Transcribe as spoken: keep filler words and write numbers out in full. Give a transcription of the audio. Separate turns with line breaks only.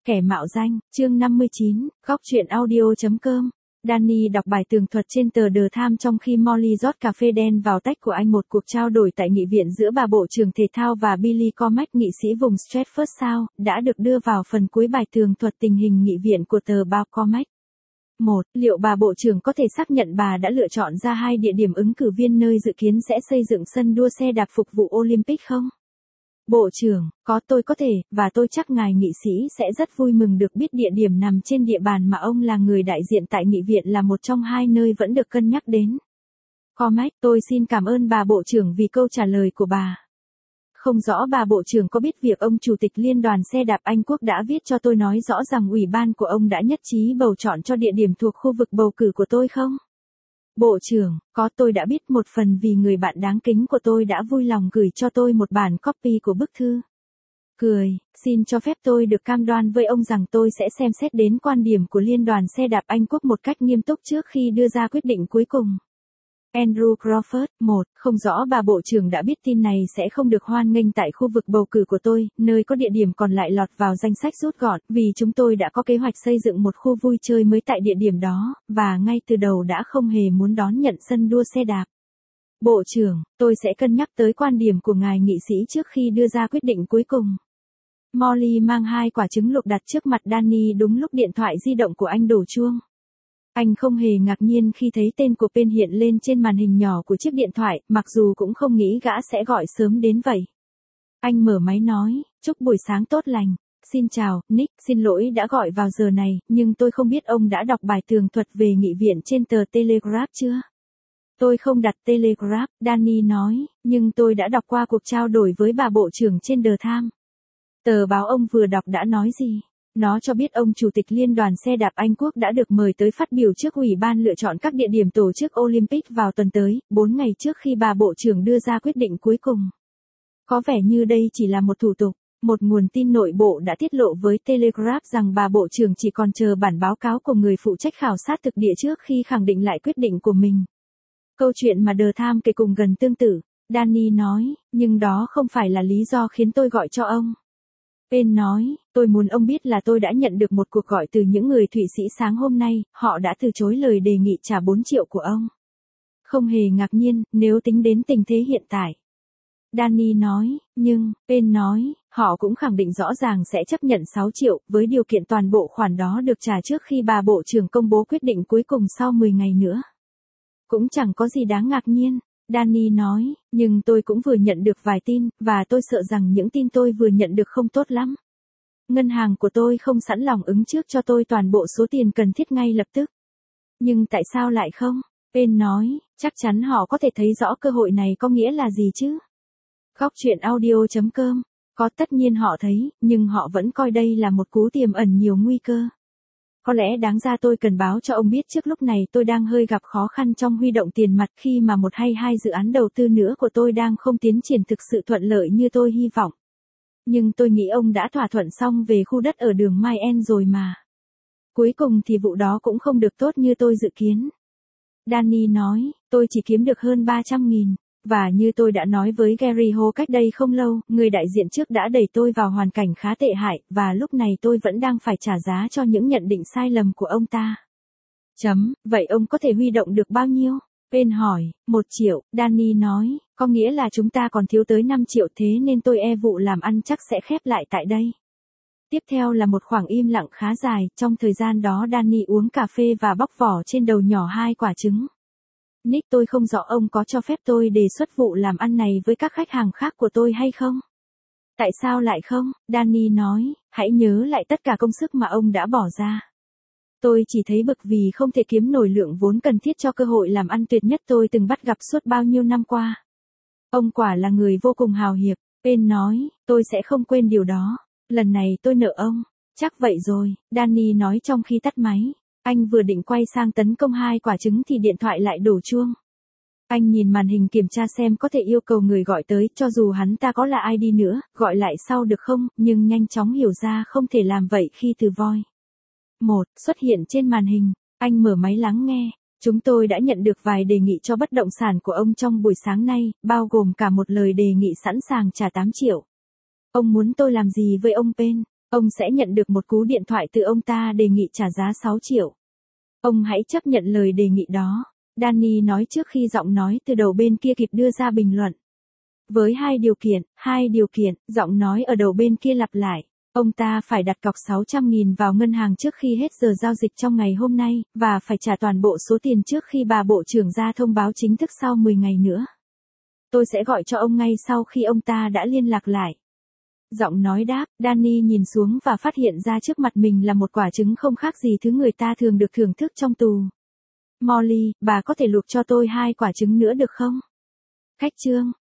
Kẻ mạo danh, chương năm mươi chín, góc truyện audio.com. Danny đọc bài tường thuật trên tờ The Times trong khi Molly rót cà phê đen vào tách của anh. Một cuộc trao đổi tại nghị viện giữa bà Bộ trưởng Thể thao và Billy Cormack, nghị sĩ vùng Stratford South, đã được đưa vào phần cuối bài tường thuật tình hình nghị viện của tờ báo Cormack. một. Liệu bà Bộ trưởng có thể xác nhận bà đã lựa chọn ra hai địa điểm ứng cử viên nơi dự kiến sẽ xây dựng sân đua xe đạp phục vụ Olympic không? Bộ trưởng, có, tôi có thể, và tôi chắc ngài nghị sĩ sẽ rất vui mừng được biết địa điểm nằm trên địa bàn mà ông là người đại diện tại nghị viện là một trong hai nơi vẫn được cân nhắc đến. Cormack, tôi xin cảm ơn bà Bộ trưởng vì câu trả lời của bà. Không rõ bà Bộ trưởng có biết việc ông Chủ tịch Liên đoàn Xe đạp Anh Quốc đã viết cho tôi nói rõ rằng ủy ban của ông đã nhất trí bầu chọn cho địa điểm thuộc khu vực bầu cử của tôi không? Bộ trưởng, có, tôi đã biết, một phần vì người bạn đáng kính của tôi đã vui lòng gửi cho tôi một bản copy của bức thư. Cười, xin cho phép tôi được cam đoan với ông rằng tôi sẽ xem xét đến quan điểm của Liên đoàn Xe đạp Anh Quốc một cách nghiêm túc trước khi đưa ra quyết định cuối cùng. Andrew Crawford, một. Không rõ bà Bộ trưởng đã biết tin này sẽ không được hoan nghênh tại khu vực bầu cử của tôi, nơi có địa điểm còn lại lọt vào danh sách rút gọn, vì chúng tôi đã có kế hoạch xây dựng một khu vui chơi mới tại địa điểm đó, và ngay từ đầu đã không hề muốn đón nhận sân đua xe đạp. Bộ trưởng, tôi sẽ cân nhắc tới quan điểm của ngài nghị sĩ trước khi đưa ra quyết định cuối cùng. Molly mang hai quả trứng luộc đặt trước mặt Danny đúng lúc điện thoại di động của anh đổ chuông. Anh không hề ngạc nhiên khi thấy tên của Pen hiện lên trên màn hình nhỏ của chiếc điện thoại, mặc dù cũng không nghĩ gã sẽ gọi sớm đến vậy. Anh mở máy nói, chúc buổi sáng tốt lành. Xin chào, Nick, xin lỗi đã gọi vào giờ này, nhưng tôi không biết ông đã đọc bài tường thuật về nghị viện trên tờ Telegraph chưa? Tôi không đặt Telegraph, Danny nói, nhưng tôi đã đọc qua cuộc trao đổi với bà Bộ trưởng trên The Times. Tờ báo ông vừa đọc đã nói gì? Nó cho biết ông Chủ tịch Liên đoàn Xe đạp Anh Quốc đã được mời tới phát biểu trước ủy ban lựa chọn các địa điểm tổ chức Olympic vào tuần tới, bốn ngày trước khi bà Bộ trưởng đưa ra quyết định cuối cùng. Có vẻ như đây chỉ là một thủ tục. Một nguồn tin nội bộ đã tiết lộ với Telegraph rằng bà Bộ trưởng chỉ còn chờ bản báo cáo của người phụ trách khảo sát thực địa trước khi khẳng định lại quyết định của mình. Câu chuyện mà The Times kể cùng gần tương tự, Danny nói, nhưng đó không phải là lý do khiến tôi gọi cho ông. Pen nói, tôi muốn ông biết là tôi đã nhận được một cuộc gọi từ những người Thụy Sĩ sáng hôm nay, họ đã từ chối lời đề nghị trả bốn triệu của ông. Không hề ngạc nhiên, nếu tính đến tình thế hiện tại. Danny nói, nhưng, Pen nói, họ cũng khẳng định rõ ràng sẽ chấp nhận sáu triệu, với điều kiện toàn bộ khoản đó được trả trước khi bà Bộ trưởng công bố quyết định cuối cùng sau mười ngày nữa. Cũng chẳng có gì đáng ngạc nhiên. Danny nói, nhưng tôi cũng vừa nhận được vài tin, và tôi sợ rằng những tin tôi vừa nhận được không tốt lắm. Ngân hàng của tôi không sẵn lòng ứng trước cho tôi toàn bộ số tiền cần thiết ngay lập tức. Nhưng tại sao lại không? Pen nói, chắc chắn họ có thể thấy rõ cơ hội này có nghĩa là gì chứ? Góc truyện audio.com. Có, tất nhiên họ thấy, nhưng họ vẫn coi đây là một cú tiềm ẩn nhiều nguy cơ. Có lẽ đáng ra tôi cần báo cho ông biết trước lúc này tôi đang hơi gặp khó khăn trong huy động tiền mặt khi mà một hay hai dự án đầu tư nữa của tôi đang không tiến triển thực sự thuận lợi như tôi hy vọng. Nhưng tôi nghĩ ông đã thỏa thuận xong về khu đất ở đường Mile End rồi mà. Cuối cùng thì vụ đó cũng không được tốt như tôi dự kiến. Danny nói, tôi chỉ kiếm được hơn ba trăm nghìn. Và như tôi đã nói với Gary Ho cách đây không lâu, người đại diện trước đã đẩy tôi vào hoàn cảnh khá tệ hại, và lúc này tôi vẫn đang phải trả giá cho những nhận định sai lầm của ông ta. Chấm, vậy ông có thể huy động được bao nhiêu? Pen hỏi, một triệu, Danny nói, có nghĩa là chúng ta còn thiếu tới năm triệu, thế nên tôi e vụ làm ăn chắc sẽ khép lại tại đây. Tiếp theo là một khoảng im lặng khá dài, trong thời gian đó Danny uống cà phê và bóc vỏ trên đầu nhỏ hai quả trứng. Nick, tôi không rõ ông có cho phép tôi đề xuất vụ làm ăn này với các khách hàng khác của tôi hay không? Tại sao lại không? Danny nói, hãy nhớ lại tất cả công sức mà ông đã bỏ ra. Tôi chỉ thấy bực vì không thể kiếm nổi lượng vốn cần thiết cho cơ hội làm ăn tuyệt nhất tôi từng bắt gặp suốt bao nhiêu năm qua. Ông quả là người vô cùng hào hiệp. Pen nói, tôi sẽ không quên điều đó. Lần này tôi nợ ông. Chắc vậy rồi, Danny nói trong khi tắt máy. Anh vừa định quay sang tấn công hai quả trứng thì điện thoại lại đổ chuông. Anh nhìn màn hình kiểm tra xem có thể yêu cầu người gọi tới, cho dù hắn ta có là ai đi nữa, gọi lại sau được không, nhưng nhanh chóng hiểu ra không thể làm vậy khi từ voi. một. Xuất hiện trên màn hình. Anh mở máy lắng nghe. Chúng tôi đã nhận được vài đề nghị cho bất động sản của ông trong buổi sáng nay, bao gồm cả một lời đề nghị sẵn sàng trả tám triệu. Ông muốn tôi làm gì với ông Pen? Ông sẽ nhận được một cú điện thoại từ ông ta đề nghị trả giá sáu triệu. Ông hãy chấp nhận lời đề nghị đó. Danny nói trước khi giọng nói từ đầu bên kia kịp đưa ra bình luận. Với hai điều kiện, hai điều kiện, giọng nói ở đầu bên kia lặp lại. Ông ta phải đặt cọc sáu trăm nghìn vào ngân hàng trước khi hết giờ giao dịch trong ngày hôm nay, và phải trả toàn bộ số tiền trước khi bà bộ trưởng ra thông báo chính thức sau mười ngày nữa. Tôi sẽ gọi cho ông ngay sau khi ông ta đã liên lạc lại. Giọng nói đáp, Danny nhìn xuống và phát hiện ra trước mặt mình là một quả trứng không khác gì thứ người ta thường được thưởng thức trong tù. Molly, bà có thể luộc cho tôi hai quả trứng nữa được không? Khách trương,